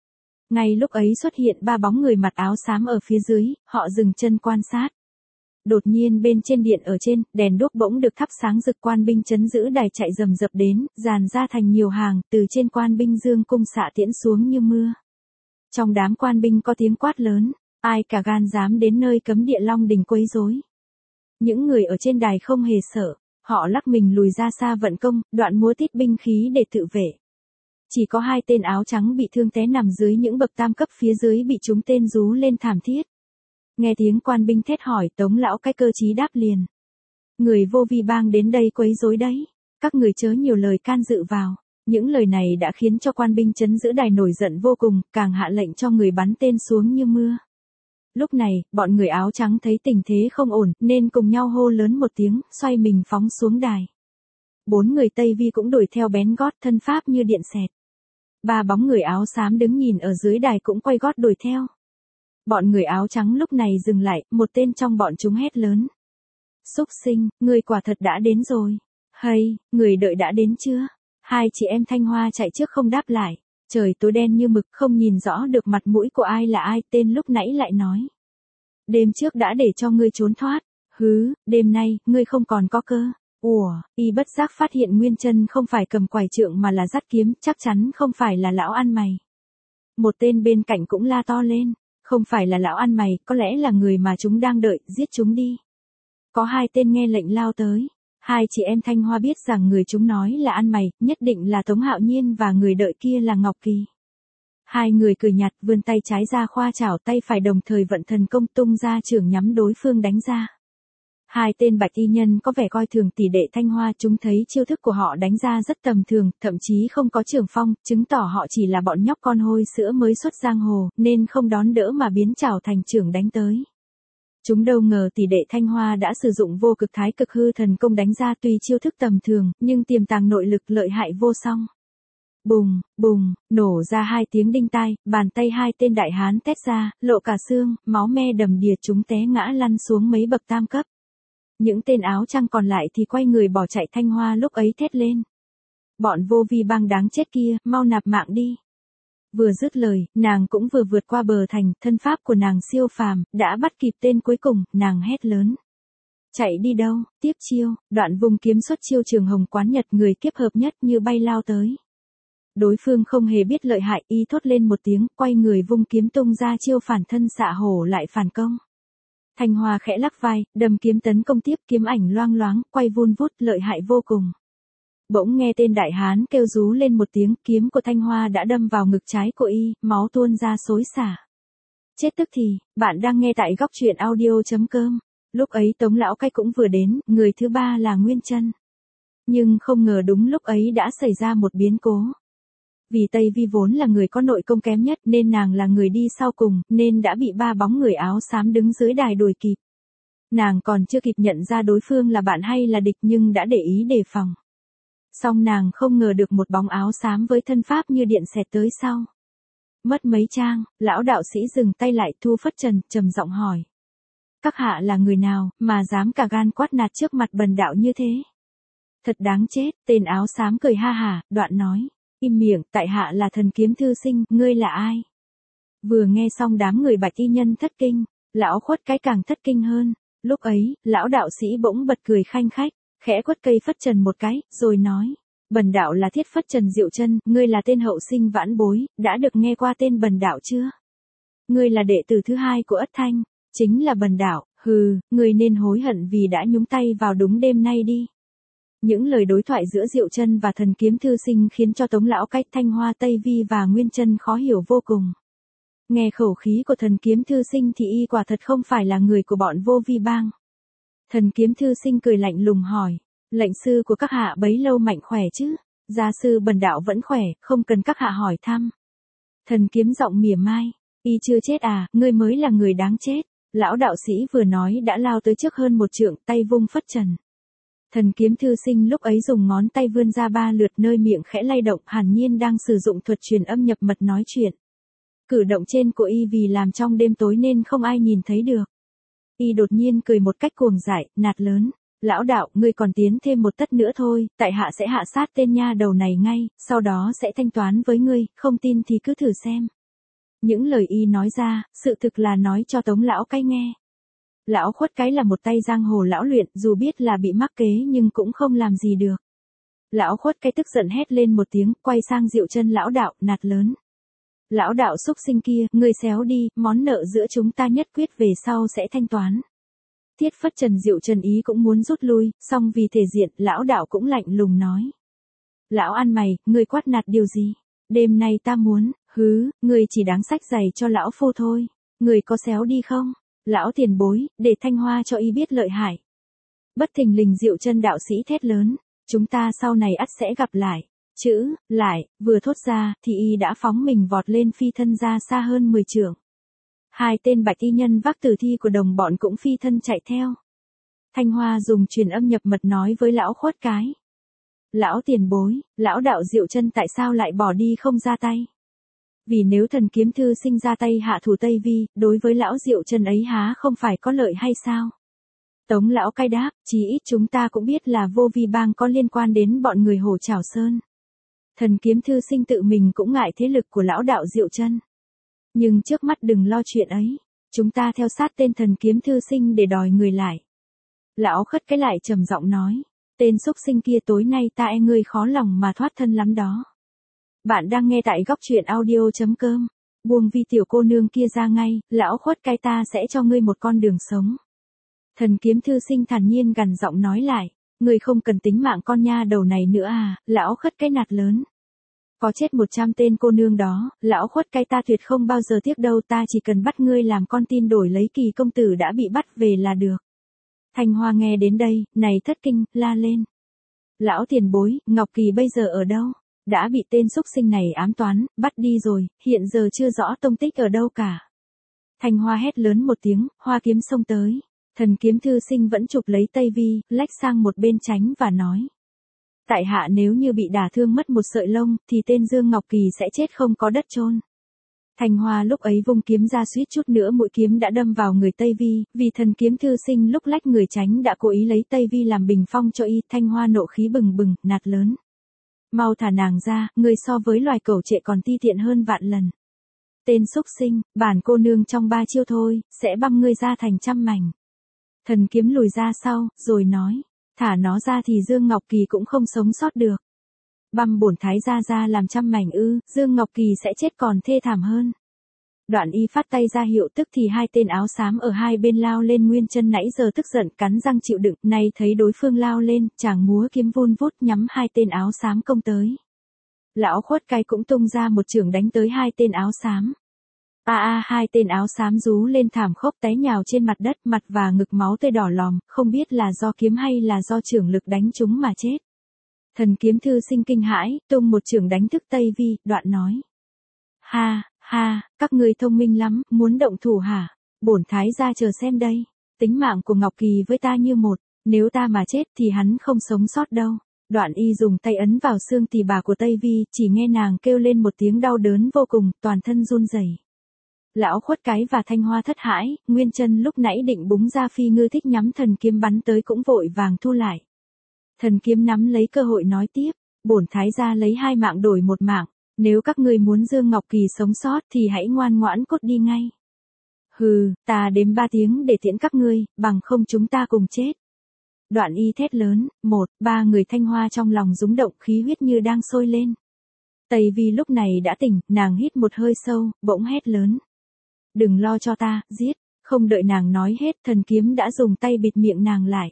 Ngay lúc ấy xuất hiện ba bóng người mặc áo xám ở phía dưới, họ dừng chân quan sát. Đột nhiên bên trên điện ở trên, đèn đuốc bỗng được thắp sáng rực, quan binh trấn giữ đài chạy rầm rập đến, dàn ra thành nhiều hàng, từ trên quan binh dương cung xạ tiễn xuống như mưa. Trong đám quan binh có tiếng quát lớn, ai cả gan dám đến nơi cấm địa Long Đình quấy rối. Những người ở trên đài không hề sợ, họ lắc mình lùi ra xa vận công, đoạn múa tít binh khí để tự vệ. Chỉ có hai tên áo trắng bị thương té nằm dưới những bậc tam cấp phía dưới bị chúng tên rú lên thảm thiết. Nghe tiếng quan binh thét hỏi, Tống lão cái cơ trí đáp liền. Người vô vi bang đến đây quấy rối đấy, các người chớ nhiều lời can dự vào. Những lời này đã khiến cho quan binh trấn giữ đài nổi giận vô cùng, càng hạ lệnh cho người bắn tên xuống như mưa. Lúc này, bọn người áo trắng thấy tình thế không ổn, nên cùng nhau hô lớn một tiếng, xoay mình phóng xuống đài. Bốn người Tây Vi cũng đuổi theo bén gót, thân pháp như điện xẹt. Ba bóng người áo xám đứng nhìn ở dưới đài cũng quay gót đuổi theo. Bọn người áo trắng lúc này dừng lại, một tên trong bọn chúng hét lớn. Súc sinh, người quả thật đã đến rồi. Hay, người đợi đã đến chưa? Hai chị em Thanh Hoa chạy trước không đáp lại. Trời tối đen như mực, không nhìn rõ được mặt mũi của ai là ai. Tên lúc nãy lại nói. Đêm trước đã để cho ngươi trốn thoát. Hứ, đêm nay, ngươi không còn có cơ. Ủa, y bất giác phát hiện Nguyên Chân không phải cầm quải trượng mà là dắt kiếm, chắc chắn không phải là lão ăn mày. Một tên bên cạnh cũng la to lên. Không phải là lão ăn mày, có lẽ là người mà chúng đang đợi, giết chúng đi. Có hai tên nghe lệnh lao tới. Hai chị em Thanh Hoa biết rằng người chúng nói là ăn mày, nhất định là Tống Hạo Nhiên và người đợi kia là Ngọc Kỳ. Hai người cười nhạt, vươn tay trái ra khoa chảo, tay phải đồng thời vận thần công tung ra chưởng nhắm đối phương đánh ra. Hai tên bạch y nhân có vẻ coi thường tỷ đệ Thanh Hoa, chúng thấy chiêu thức của họ đánh ra rất tầm thường, thậm chí không có trường phong, chứng tỏ họ chỉ là bọn nhóc con hôi sữa mới xuất giang hồ, nên không đón đỡ mà biến chảo thành chưởng đánh tới. Chúng đâu ngờ tỷ đệ Thanh Hoa đã sử dụng vô cực thái cực hư thần công đánh ra, tuy chiêu thức tầm thường, nhưng tiềm tàng nội lực lợi hại vô song. Bùng, bùng, nổ ra hai tiếng đinh tai, bàn tay hai tên đại hán tét ra, lộ cả xương, máu me đầm đìa, chúng té ngã lăn xuống mấy bậc tam cấp. Những tên áo trắng còn lại thì quay người bỏ chạy. Thanh Hoa lúc ấy thét lên. Bọn vô vi bang đáng chết kia, mau nạp mạng đi. Vừa dứt lời, nàng cũng vừa vượt qua bờ thành, thân pháp của nàng siêu phàm, đã bắt kịp tên cuối cùng, nàng hét lớn. Chạy đi đâu, tiếp chiêu, đoạn vùng kiếm xuất chiêu Trường Hồng Quán Nhật, người kiếp hợp nhất như bay lao tới. Đối phương không hề biết lợi hại, y thốt lên một tiếng, quay người vung kiếm tung ra chiêu phản thân xạ hổ lại phản công. Thanh Hoa khẽ lắc vai, đầm kiếm tấn công tiếp, kiếm ảnh loang loáng, quay vun vút, lợi hại vô cùng. Bỗng nghe tên đại hán kêu rú lên một tiếng, kiếm của Thanh Hoa đã đâm vào ngực trái của y, máu tuôn ra xối xả. Chết tức thì, bạn đang nghe tại góc truyện audio.com. Lúc ấy Tống lão cái cũng vừa đến, người thứ ba là Nguyên Chân. Nhưng không ngờ đúng lúc ấy đã xảy ra một biến cố. Vì Tây Vi vốn là người có nội công kém nhất nên nàng là người đi sau cùng, nên đã bị ba bóng người áo xám đứng dưới đài đuổi kịp. Nàng còn chưa kịp nhận ra đối phương là bạn hay là địch nhưng đã để ý đề phòng. Song nàng không ngờ được một bóng áo xám với thân pháp như điện xẹt tới sau. Mất mấy trang, lão đạo sĩ dừng tay lại, thu phất trần, trầm giọng hỏi. Các hạ là người nào, mà dám cả gan quát nạt trước mặt bần đạo như thế? Thật đáng chết, tên áo xám cười ha hả, đoạn nói. Im miệng, tại hạ là Thần Kiếm Thư Sinh, ngươi là ai? Vừa nghe xong đám người bạch y nhân thất kinh, lão khuất cái càng thất kinh hơn. Lúc ấy, lão đạo sĩ bỗng bật cười khanh khách, khẽ quất cây phất trần một cái, rồi nói. Bần đạo là Thiết Phất Trần Diệu Chân, ngươi là tên hậu sinh vãn bối, đã được nghe qua tên bần đạo chưa? Ngươi là đệ tử thứ hai của Ất Thanh, chính là bần đạo, hừ, ngươi nên hối hận vì đã nhúng tay vào đúng đêm nay đi. Những lời đối thoại giữa Diệu Chân và Thần Kiếm Thư Sinh khiến cho Tống lão cách, Thanh Hoa, Tây Vi và Nguyên Chân khó hiểu vô cùng. Nghe khẩu khí của Thần Kiếm Thư Sinh thì y quả thật không phải là người của bọn vô vi bang. Thần Kiếm Thư Sinh cười lạnh lùng hỏi, lệnh sư của các hạ bấy lâu mạnh khỏe chứ? Gia sư bần đạo vẫn khỏe, không cần các hạ hỏi thăm. Thần Kiếm giọng mỉa mai, y chưa chết à, ngươi mới là người đáng chết. Lão đạo sĩ vừa nói đã lao tới trước hơn một trượng, tay vung phất trần. Thần kiếm thư sinh lúc ấy dùng ngón tay vươn ra ba lượt nơi miệng khẽ lay động, hẳn nhiên đang sử dụng thuật truyền âm nhập mật nói chuyện. Cử động trên của y vì làm trong đêm tối nên không ai nhìn thấy được. Y đột nhiên cười một cách cuồng dại, nạt lớn. Lão đạo, ngươi còn tiến thêm một tấc nữa thôi, tại hạ sẽ hạ sát tên nha đầu này ngay, sau đó sẽ thanh toán với ngươi, không tin thì cứ thử xem. Những lời y nói ra, sự thực là nói cho Tống lão cái nghe. Lão khuất cái là một tay giang hồ lão luyện, dù biết là bị mắc kế nhưng cũng không làm gì được. Lão khuất cái tức giận hét lên một tiếng, quay sang Diệu Chân lão đạo, nạt lớn. Lão đạo xúc sinh kia, ngươi xéo đi, món nợ giữa chúng ta nhất quyết về sau sẽ thanh toán. Tiết Phất Trần Diệu Trần ý cũng muốn rút lui, song vì thể diện, lão đạo cũng lạnh lùng nói. Lão ăn mày, ngươi quát nạt điều gì? Đêm nay ta muốn, hứ, ngươi chỉ đáng xách giày cho lão phu thôi. Ngươi có xéo đi không? Lão tiền bối, để Thanh Hoa cho y biết lợi hại. Bất thình lình Diệu Chân đạo sĩ thét lớn. Chúng ta sau này ắt sẽ gặp lại. Chữ, lại, vừa thốt ra, thì y đã phóng mình vọt lên phi thân ra xa hơn mười trượng. Hai tên bạch y nhân vác tử thi của đồng bọn cũng phi thân chạy theo. Thanh Hoa dùng truyền âm nhập mật nói với lão khuất cái. Lão tiền bối, lão đạo Diệu Chân tại sao lại bỏ đi không ra tay? Vì nếu thần kiếm thư sinh ra tay hạ thủ Tây Vi, đối với lão Diệu Chân ấy há không phải có lợi hay sao? Tống lão cai đáp, chí ít chúng ta cũng biết là vô vi bang có liên quan đến bọn người Hồ Trảo Sơn. Thần kiếm thư sinh tự mình cũng ngại thế lực của lão đạo Diệu Chân. Nhưng trước mắt đừng lo chuyện ấy, chúng ta theo sát tên thần kiếm thư sinh để đòi người lại. Lão khất cái lại trầm giọng nói, tên xúc sinh kia tối nay ta e ngươi khó lòng mà thoát thân lắm đó. Bạn đang nghe tại góc truyện audio chấm com. Buông Vi tiểu cô nương kia ra ngay, lão khuất cái ta sẽ cho ngươi một con đường sống. Thần kiếm thư sinh thản nhiên gằn giọng nói lại, ngươi không cần tính mạng con nha đầu này nữa à, lão khất cái nạt lớn. Có chết một trăm tên cô nương đó, lão khuất cái ta tuyệt không bao giờ tiếc đâu, ta chỉ cần bắt ngươi làm con tin đổi lấy Kỳ công tử đã bị bắt về là được. Thanh Hoa nghe đến đây, này thất kinh, la lên. Lão tiền bối, Ngọc Kỳ bây giờ ở đâu? Đã bị tên xúc sinh này ám toán, bắt đi rồi, hiện giờ chưa rõ tông tích ở đâu cả. Thanh Hoa hét lớn một tiếng, hoa kiếm xông tới. Thần kiếm thư sinh vẫn chụp lấy Tây Vi, lách sang một bên tránh và nói. Tại hạ nếu như bị đả thương mất một sợi lông, thì tên Dương Ngọc Kỳ sẽ chết không có đất chôn. Thanh Hoa lúc ấy vung kiếm ra suýt chút nữa mũi kiếm đã đâm vào người Tây Vi, vì thần kiếm thư sinh lúc lách người tránh đã cố ý lấy Tây Vi làm bình phong cho y. Thanh Hoa nộ khí bừng bừng, nạt lớn. Mau thả nàng ra, người so với loài cẩu trệ còn ti tiện hơn vạn lần. Tên xúc sinh, bản cô nương trong ba chiêu thôi, sẽ băm ngươi ra thành trăm mảnh. Thần kiếm lùi ra sau, rồi nói. Thả nó ra thì Dương Ngọc Kỳ cũng không sống sót được. Băm bổn thái gia ra làm trăm mảnh ư, Dương Ngọc Kỳ sẽ chết còn thê thảm hơn. Đoạn y phát tay ra hiệu tức thì hai tên áo xám ở hai bên lao lên. Nguyên Chân nãy giờ tức giận cắn răng chịu đựng, nay thấy đối phương lao lên, chàng múa kiếm vun vút nhắm hai tên áo xám công tới. Lão khuất cái cũng tung ra một chưởng đánh tới hai tên áo xám. A a hai tên áo xám rú lên thảm khốc té nhào trên mặt đất, mặt và ngực máu tươi đỏ lòm, không biết là do kiếm hay là do chưởng lực đánh chúng mà chết. Thần kiếm thư sinh kinh hãi, tung một chưởng đánh thức Tây Vi, đoạn nói. Ha, ha, các ngươi thông minh lắm, muốn động thủ hả? Bổn thái gia chờ xem đây. Tính mạng của Ngọc Kỳ với ta như một, nếu ta mà chết thì hắn không sống sót đâu. Đoạn y dùng tay ấn vào xương tỳ bà của Tây Vi, chỉ nghe nàng kêu lên một tiếng đau đớn vô cùng, toàn thân run rẩy. Lão khuất cái và Thanh Hoa thất hãi, Nguyên Chân lúc nãy định búng ra phi ngư thích nhắm thần kiếm bắn tới cũng vội vàng thu lại. Thần kiếm nắm lấy cơ hội nói tiếp, bổn thái gia lấy hai mạng đổi một mạng, nếu các ngươi muốn Dương Ngọc Kỳ sống sót thì hãy ngoan ngoãn cút đi ngay. Hừ, ta đếm ba tiếng để tiễn các ngươi, bằng không chúng ta cùng chết. Đoạn y thét lớn, một, ba người Thanh Hoa trong lòng rúng động, khí huyết như đang sôi lên. Tây Vi lúc này đã tỉnh, nàng hít một hơi sâu, bỗng hét lớn. Đừng lo cho ta, giết, không đợi nàng nói hết, thần kiếm đã dùng tay bịt miệng nàng lại.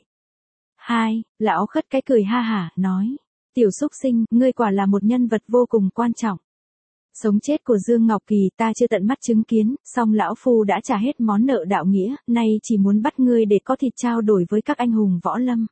Hai, lão khất cái cười ha hả, nói. Tiểu xúc sinh, ngươi quả là một nhân vật vô cùng quan trọng. Sống chết của Dương Ngọc Kỳ ta chưa tận mắt chứng kiến, song lão phu đã trả hết món nợ đạo nghĩa, nay chỉ muốn bắt ngươi để có thịt trao đổi với các anh hùng võ lâm.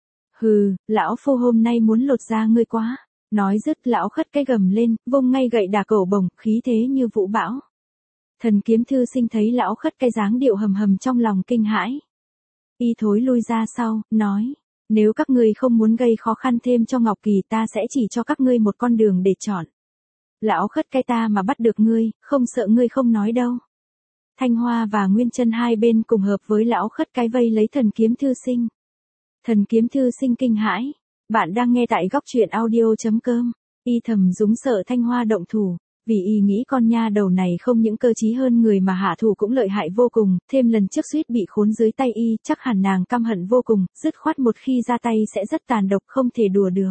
Hừ, lão phu hôm nay muốn lột da ngươi quá. Nói dứt lão khất cái gầm lên, vung ngay gậy đà cẩu bồng, khí thế như vũ bão. Thần kiếm thư sinh thấy lão khất cái dáng điệu hầm hầm trong lòng kinh hãi. Y thối lui ra sau, nói, Nếu các ngươi không muốn gây khó khăn thêm cho Ngọc Kỳ ta sẽ chỉ cho các ngươi một con đường để chọn. Lão khất cái ta mà bắt được ngươi, không sợ ngươi không nói đâu. Thanh Hoa và Nguyên Chân hai bên cùng hợp với lão khất cái vây lấy thần kiếm thư sinh. Thần kiếm thư sinh kinh hãi. Bạn đang nghe tại góc truyện audio.com. Y thầm dúng sợ Thanh Hoa động thủ. Vì y nghĩ con nha đầu này không những cơ trí hơn người mà hạ thủ cũng lợi hại vô cùng, thêm lần trước suýt bị khốn dưới tay y, chắc hẳn nàng căm hận vô cùng, dứt khoát một khi ra tay sẽ rất tàn độc không thể đùa được.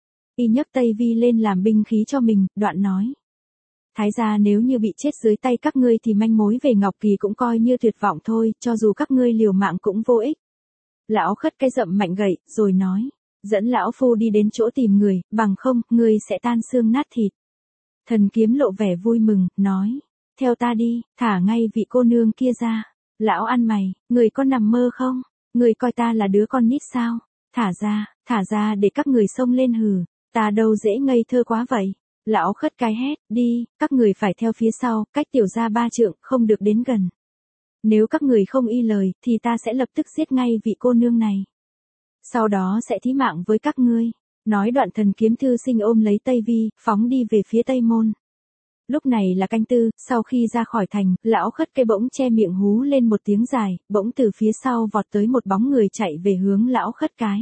Y nhấc Tây Vi lên làm binh khí cho mình, đoạn nói. Thái gia nếu như bị chết dưới tay các ngươi thì manh mối về Ngọc Kỳ cũng coi như tuyệt vọng thôi, cho dù các ngươi liều mạng cũng vô ích. Lão khất cái dậm mạnh gậy, rồi nói, dẫn lão phu đi đến chỗ tìm người, bằng không, ngươi sẽ tan xương nát thịt. Thần kiếm lộ vẻ vui mừng, nói, theo ta đi, thả ngay vị cô nương kia ra. Lão ăn mày, người có nằm mơ không? Người coi ta là đứa con nít sao? Thả ra, thả ra để các người xông lên hừ, ta đâu dễ ngây thơ quá vậy. Lão khất cái hét, đi, các người phải theo phía sau, cách tiểu ra ba trượng, không được đến gần. Nếu các người không y lời, thì ta sẽ lập tức giết ngay vị cô nương này. Sau đó sẽ thí mạng với các ngươi. Nói đoạn thần kiếm thư sinh ôm lấy Tây Vi, phóng đi về phía Tây Môn. Lúc này là canh tư, sau khi ra khỏi thành, lão khất cái bỗng che miệng hú lên một tiếng dài, bỗng từ phía sau vọt tới một bóng người chạy về hướng lão khất cái.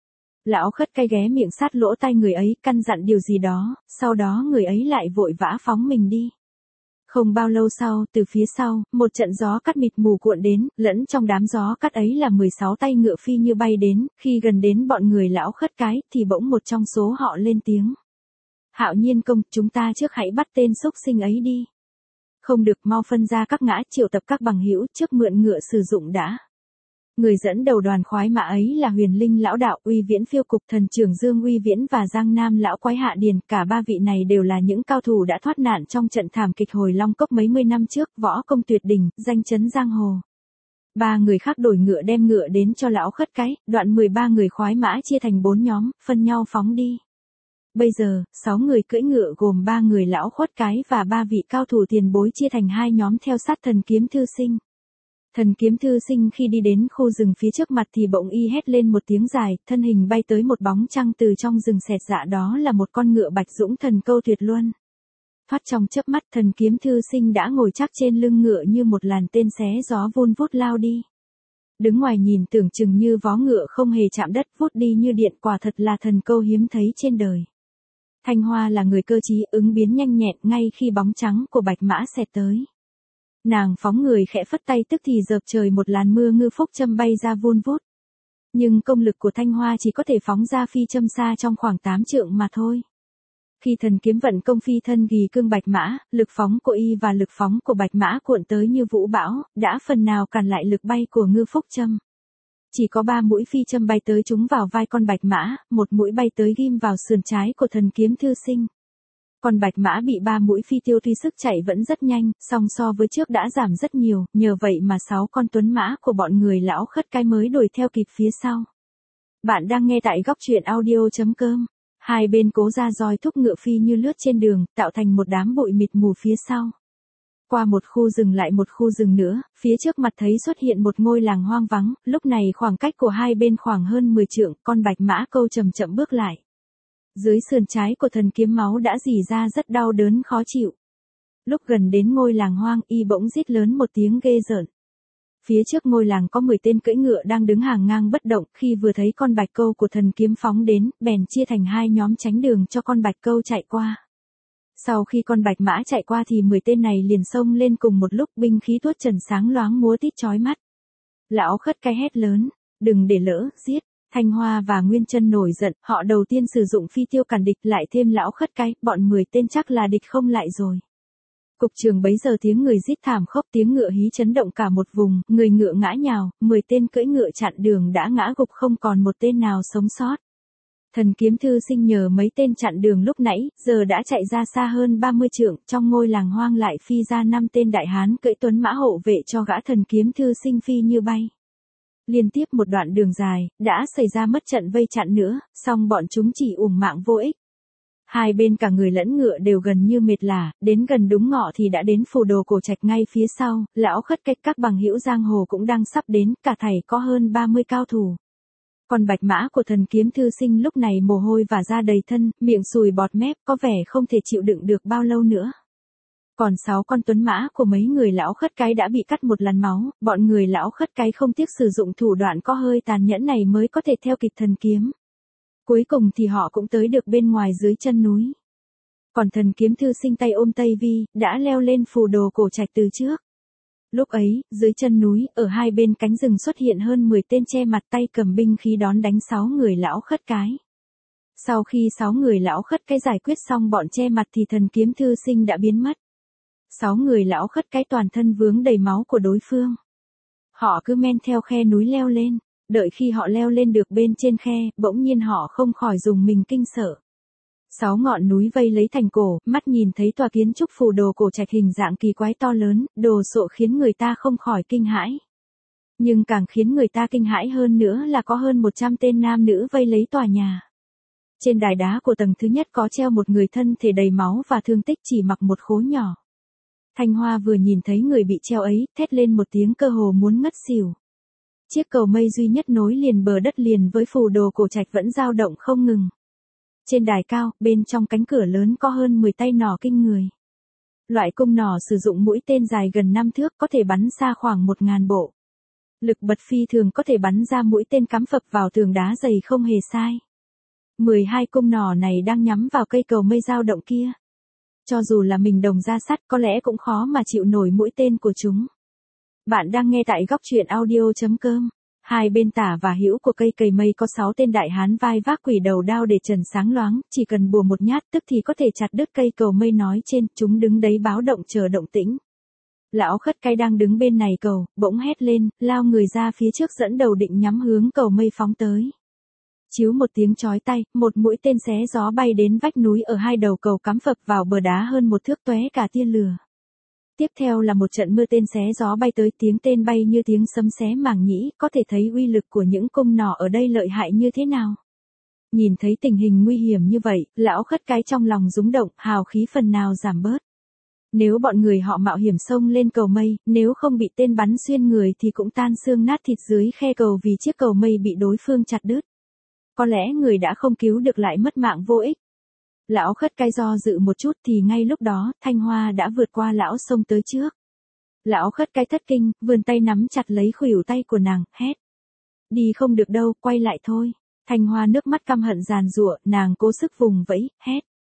Lão khất cái ghé miệng sát lỗ tai người ấy, căn dặn điều gì đó, sau đó người ấy lại vội vã phóng mình đi. Không bao lâu sau, từ phía sau, một trận gió cắt mịt mù cuộn đến, lẫn trong đám gió cắt ấy là mười sáu tay ngựa phi như bay đến, khi gần đến bọn người lão khất cái, thì bỗng một trong số họ lên tiếng. Hạo Nhiên công, chúng ta trước hãy bắt tên xúc sinh ấy đi. Không được, mau phân ra các ngã, triệu tập các bằng hữu trước mượn ngựa sử dụng đã. Người dẫn đầu đoàn khoái mã ấy là Huyền Linh lão đạo, Uy Viễn phiêu cục, thần trưởng Dương Uy Viễn và Giang Nam lão quái Hạ Điền, cả ba vị này đều là những cao thủ đã thoát nạn trong trận thảm kịch hồi Long Cốc mấy mươi năm trước, võ công tuyệt đỉnh, danh chấn giang hồ. Ba người khác đổi ngựa đem ngựa đến cho lão khất cái, đoạn mười ba người khoái mã chia thành bốn nhóm, phân nhau phóng đi. Bây giờ, sáu người cưỡi ngựa gồm ba người lão khuất cái và ba vị cao thủ tiền bối chia thành hai nhóm theo sát thần kiếm thư sinh. Thần kiếm thư sinh khi đi đến khu rừng phía trước mặt thì bỗng y hét lên một tiếng dài, thân hình bay tới một bóng trăng từ trong rừng xẹt dạ, đó là một con ngựa bạch dũng thần câu tuyệt luân. Thoát trong chớp mắt, thần kiếm thư sinh đã ngồi chắc trên lưng ngựa như một làn tên xé gió vun vút lao đi. Đứng ngoài nhìn tưởng chừng như vó ngựa không hề chạm đất, vút đi như điện, quả thật là thần câu hiếm thấy trên đời. Thanh Hoa là người cơ trí, ứng biến nhanh nhẹn ngay khi bóng trắng của bạch mã xẹt tới. Nàng phóng người khẽ phất tay tức thì dợp trời một làn mưa ngư phúc châm bay ra vun vút. Nhưng công lực của Thanh Hoa chỉ có thể phóng ra phi châm xa trong khoảng tám trượng mà thôi. Khi thần kiếm vận công phi thân ghi cương bạch mã, lực phóng của y và lực phóng của bạch mã cuộn tới như vũ bão, đã phần nào cản lại lực bay của ngư phúc châm. Chỉ có ba mũi phi châm bay tới trúng vào vai con bạch mã, một mũi bay tới ghim vào sườn trái của thần kiếm thư sinh. Còn bạch mã bị ba mũi phi tiêu tuy sức chạy vẫn rất nhanh, song so với trước đã giảm rất nhiều, nhờ vậy mà sáu con tuấn mã của bọn người lão khất cái mới đuổi theo kịp phía sau. Bạn đang nghe tại góc truyện audio.com. Hai bên cố ra roi thúc ngựa phi như lướt trên đường, tạo thành một đám bụi mịt mù phía sau. Qua một khu rừng lại một khu rừng nữa, phía trước mặt thấy xuất hiện một ngôi làng hoang vắng, lúc này khoảng cách của hai bên khoảng hơn mười trượng, con bạch mã câu chậm chậm bước lại. Dưới sườn trái của thần kiếm máu đã rỉ ra rất đau đớn khó chịu. Lúc gần đến ngôi làng hoang, y bỗng rít lớn một tiếng ghê rợn. Phía trước ngôi làng có mười tên cưỡi ngựa đang đứng hàng ngang bất động, khi vừa thấy con bạch câu của thần kiếm phóng đến, bèn chia thành hai nhóm tránh đường cho con bạch câu chạy qua. Sau khi con bạch mã chạy qua thì mười tên này liền xông lên cùng một lúc, binh khí tuốt trần sáng loáng múa tít chói mắt. Lão khất cái hét lớn, đừng để lỡ, giết. Thanh Hoa và Nguyên Chân nổi giận, họ đầu tiên sử dụng phi tiêu cản địch, lại thêm lão khất cái, bọn mười tên chắc là địch không lại rồi. Cục trường bấy giờ tiếng người rít thảm khốc, tiếng ngựa hí chấn động cả một vùng, người ngựa ngã nhào, mười tên cưỡi ngựa chặn đường đã ngã gục, không còn một tên nào sống sót. Thần kiếm thư sinh nhờ mấy tên chặn đường lúc nãy, giờ đã chạy ra xa hơn ba mươi trượng, trong ngôi làng hoang lại phi ra năm tên đại hán cưỡi tuấn mã hộ vệ cho gã thần kiếm thư sinh phi như bay. Liên tiếp một đoạn đường dài, đã xảy ra mất trận vây chặn nữa, song bọn chúng chỉ uổng mạng vô ích. Hai bên cả người lẫn ngựa đều gần như mệt lả, đến gần đúng ngọ thì đã đến phù đồ cổ trạch ngay phía sau, lão khất cách các bằng hữu giang hồ cũng đang sắp đến, cả thảy có hơn ba mươi cao thủ. Còn bạch mã của thần kiếm thư sinh lúc này mồ hôi và da đầy thân, miệng sùi bọt mép, có vẻ không thể chịu đựng được bao lâu nữa. Còn sáu con tuấn mã của mấy người lão khất cái đã bị cắt một lần máu, bọn người lão khất cái không tiếc sử dụng thủ đoạn có hơi tàn nhẫn này mới có thể theo kịp thần kiếm. Cuối cùng thì họ cũng tới được bên ngoài dưới chân núi. Còn thần kiếm thư sinh tay ôm Tây Vi, đã leo lên phù đồ cổ trạch từ trước. Lúc ấy, dưới chân núi, ở hai bên cánh rừng xuất hiện hơn mười tên che mặt tay cầm binh khí đón đánh sáu người lão khất cái. Sau khi sáu người lão khất cái giải quyết xong bọn che mặt thì thần kiếm thư sinh đã biến mất. Sáu người lão khất cái toàn thân vướng đầy máu của đối phương. Họ cứ men theo khe núi leo lên, đợi khi họ leo lên được bên trên khe, bỗng nhiên họ không khỏi dùng mình kinh sợ. Sáu ngọn núi vây lấy thành cổ, mắt nhìn thấy tòa kiến trúc phù đồ cổ trạch hình dạng kỳ quái to lớn, đồ sộ khiến người ta không khỏi kinh hãi. Nhưng càng khiến người ta kinh hãi hơn nữa là có hơn một trăm tên nam nữ vây lấy tòa nhà. Trên đài đá của tầng thứ nhất có treo một người thân thể đầy máu và thương tích chỉ mặc một khố nhỏ. Thanh Hoa vừa nhìn thấy người bị treo ấy, thét lên một tiếng cơ hồ muốn ngất xỉu. Chiếc cầu mây duy nhất nối liền bờ đất liền với phù đồ cổ trạch vẫn dao động không ngừng. Trên đài cao, bên trong cánh cửa lớn có hơn mười tay nỏ kinh người. Loại cung nỏ sử dụng mũi tên dài gần năm thước có thể bắn xa khoảng một ngàn bộ. Lực bật phi thường có thể bắn ra mũi tên cắm phập vào tường đá dày không hề sai. mười hai cung nỏ này đang nhắm vào cây cầu mây dao động kia. Cho dù là mình đồng ra sắt có lẽ cũng khó mà chịu nổi mũi tên của chúng. Bạn đang nghe tại góc truyện audio chấm com. Hai bên tả và hữu của cây cầy mây có sáu tên đại hán vai vác quỷ đầu đao để trần sáng loáng, chỉ cần bùa một nhát tức thì có thể chặt đứt cây cầu mây nói trên, chúng đứng đấy báo động chờ động tĩnh. Lão khất cái đang đứng bên này cầu, bỗng hét lên, lao người ra phía trước dẫn đầu định nhắm hướng cầu mây phóng tới. Chiếu một tiếng chói tai, một mũi tên xé gió bay đến vách núi ở hai đầu cầu cắm phập vào bờ đá hơn một thước tóe cả tia lửa. Tiếp theo là một trận mưa tên xé gió bay tới, tiếng tên bay như tiếng sấm xé màng nhĩ, có thể thấy uy lực của những cung nỏ ở đây lợi hại như thế nào. Nhìn thấy tình hình nguy hiểm như vậy, lão khất cái trong lòng rúng động, hào khí phần nào giảm bớt. Nếu bọn người họ mạo hiểm xông lên cầu mây, nếu không bị tên bắn xuyên người thì cũng tan xương nát thịt dưới khe cầu vì chiếc cầu mây bị đối phương chặt đứt. Có lẽ người đã không cứu được lại mất mạng vô ích. Lão khất cái do dự một chút thì ngay lúc đó, Thanh Hoa đã vượt qua lão xông tới trước. Lão khất cái thất kinh, vươn tay nắm chặt lấy khuỷu tay của nàng, hét. Đi không được đâu, quay lại thôi. Thanh Hoa nước mắt căm hận giàn giụa, nàng cố sức vùng vẫy, hét.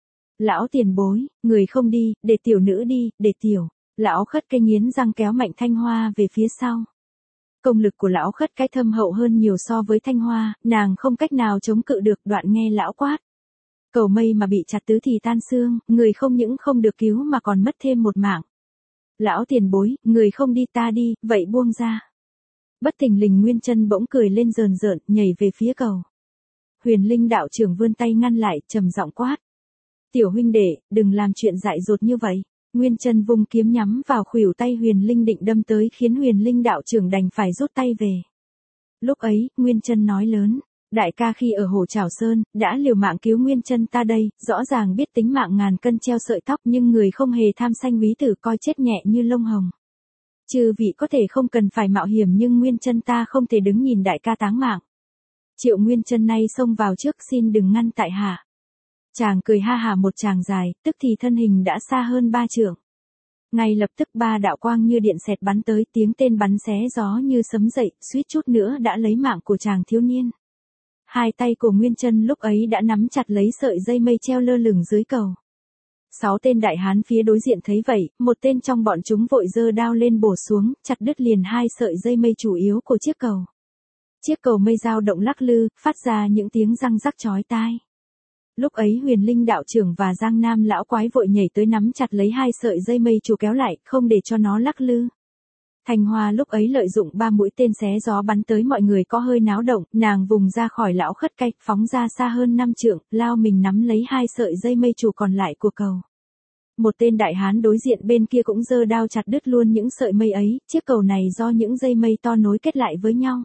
Lão tiền bối, người không đi, để tiểu nữ đi, để tiểu. Lão khất cái nghiến răng kéo mạnh Thanh Hoa về phía sau. Công lực của lão khất cái thâm hậu hơn nhiều so với Thanh Hoa, nàng không cách nào chống cự được, đoạn nghe lão quát. Cầu mây mà bị chặt tứ thì tan xương, người không những không được cứu mà còn mất thêm một mạng. Lão tiền bối, người không đi ta đi, vậy buông ra. Bất thình lình Nguyên Chân bỗng cười lên rờn rợn, nhảy về phía cầu. Huyền Linh đạo trưởng vươn tay ngăn lại, trầm giọng quát. Tiểu huynh đệ, đừng làm chuyện dại dột như vậy. Nguyên Chân vung kiếm nhắm vào khuỷu tay Huyền Linh định đâm tới khiến Huyền Linh đạo trưởng đành phải rút tay về. Lúc ấy, Nguyên Chân nói lớn. Đại ca khi ở Hồ Trảo Sơn, đã liều mạng cứu Nguyên Chân ta đây, rõ ràng biết tính mạng ngàn cân treo sợi tóc nhưng người không hề tham sanh quý tử coi chết nhẹ như lông hồng. Chư vị có thể không cần phải mạo hiểm nhưng Nguyên Chân ta không thể đứng nhìn đại ca táng mạng. Triệu Nguyên Chân nay xông vào trước xin đừng ngăn tại hạ. Chàng cười ha hà một tràng dài, tức thì thân hình đã xa hơn ba trượng. Ngay lập tức ba đạo quang như điện xẹt bắn tới, tiếng tên bắn xé gió như sấm dậy, suýt chút nữa đã lấy mạng của chàng thiếu niên. Hai tay của Nguyên Chân lúc ấy đã nắm chặt lấy sợi dây mây treo lơ lửng dưới cầu. Sáu tên đại hán phía đối diện thấy vậy, một tên trong bọn chúng vội giơ đao lên bổ xuống, chặt đứt liền hai sợi dây mây chủ yếu của chiếc cầu. Chiếc cầu mây dao động lắc lư, phát ra những tiếng răng rắc chói tai. Lúc ấy Huyền Linh đạo trưởng và Giang Nam lão quái vội nhảy tới nắm chặt lấy hai sợi dây mây chủ kéo lại, không để cho nó lắc lư. Thanh Hoa lúc ấy lợi dụng ba mũi tên xé gió bắn tới mọi người có hơi náo động, nàng vùng ra khỏi lão khất cái, phóng ra xa hơn năm trượng, lao mình nắm lấy hai sợi dây mây chủ còn lại của cầu. Một tên đại hán đối diện bên kia cũng giơ đao chặt đứt luôn những sợi mây ấy, chiếc cầu này do những dây mây to nối kết lại với nhau.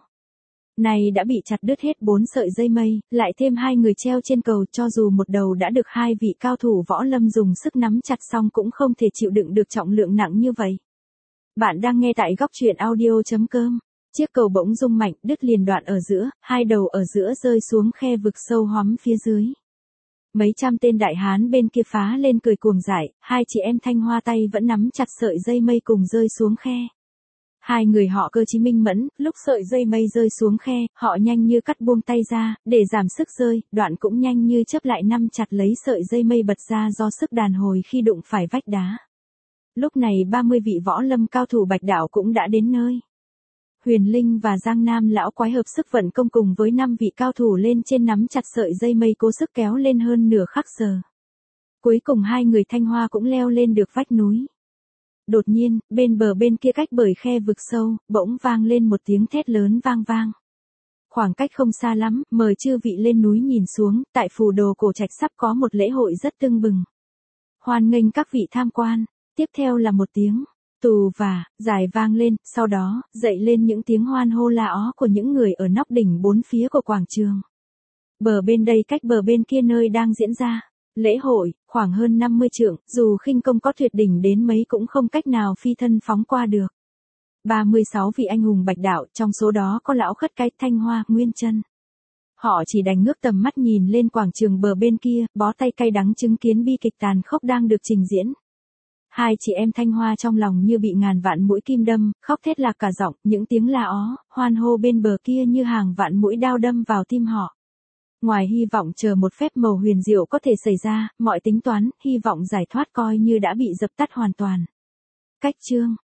Này đã bị chặt đứt hết bốn sợi dây mây, lại thêm hai người treo trên cầu, cho dù một đầu đã được hai vị cao thủ võ lâm dùng sức nắm chặt xong cũng không thể chịu đựng được trọng lượng nặng như vậy. Bạn đang nghe tại góc truyện audio chấm com. Chiếc cầu bỗng rung mạnh, đứt liền đoạn ở giữa, hai đầu ở giữa rơi xuống khe vực sâu hoắm phía dưới. Mấy trăm tên đại hán bên kia phá lên cười cuồng dại, hai chị em Thanh Hoa tay vẫn nắm chặt sợi dây mây cùng rơi xuống khe. Hai người họ cơ trí minh mẫn, lúc sợi dây mây rơi xuống khe, họ nhanh như cắt buông tay ra, để giảm sức rơi, đoạn cũng nhanh như chớp lại nắm chặt lấy sợi dây mây bật ra do sức đàn hồi khi đụng phải vách đá. Lúc này ba mươi vị võ lâm cao thủ Bạch Đạo cũng đã đến nơi. Huyền Linh và Giang Nam lão quái hợp sức vận công cùng với năm vị cao thủ lên trên nắm chặt sợi dây mây cố sức kéo lên hơn nửa khắc giờ. Cuối cùng hai người Thanh Hoa cũng leo lên được vách núi. Đột nhiên, bên bờ bên kia cách bởi khe vực sâu, bỗng vang lên một tiếng thét lớn vang vang. Khoảng cách không xa lắm, mời chư vị lên núi nhìn xuống, tại phù đồ cổ trạch sắp có một lễ hội rất tưng bừng. Hoan nghênh các vị tham quan. Tiếp theo là một tiếng tù và dài vang lên, sau đó, dậy lên những tiếng hoan hô la ó của những người ở nóc đỉnh bốn phía của quảng trường. Bờ bên đây cách bờ bên kia nơi đang diễn ra lễ hội, khoảng hơn năm mươi trượng, dù khinh công có tuyệt đỉnh đến mấy cũng không cách nào phi thân phóng qua được. ba mươi sáu vị anh hùng Bạch Đạo, trong số đó có lão khất cái Thanh Hoa, Nguyên Chân. Họ chỉ đành ngước tầm mắt nhìn lên quảng trường bờ bên kia, bó tay cay đắng chứng kiến bi kịch tàn khốc đang được trình diễn. Hai chị em Thanh Hoa trong lòng như bị ngàn vạn mũi kim đâm, khóc thét lạc cả giọng, những tiếng la ó, hoan hô bên bờ kia như hàng vạn mũi đao đâm vào tim họ. Ngoài hy vọng chờ một phép màu huyền diệu có thể xảy ra, mọi tính toán, hy vọng giải thoát coi như đã bị dập tắt hoàn toàn. Cách chương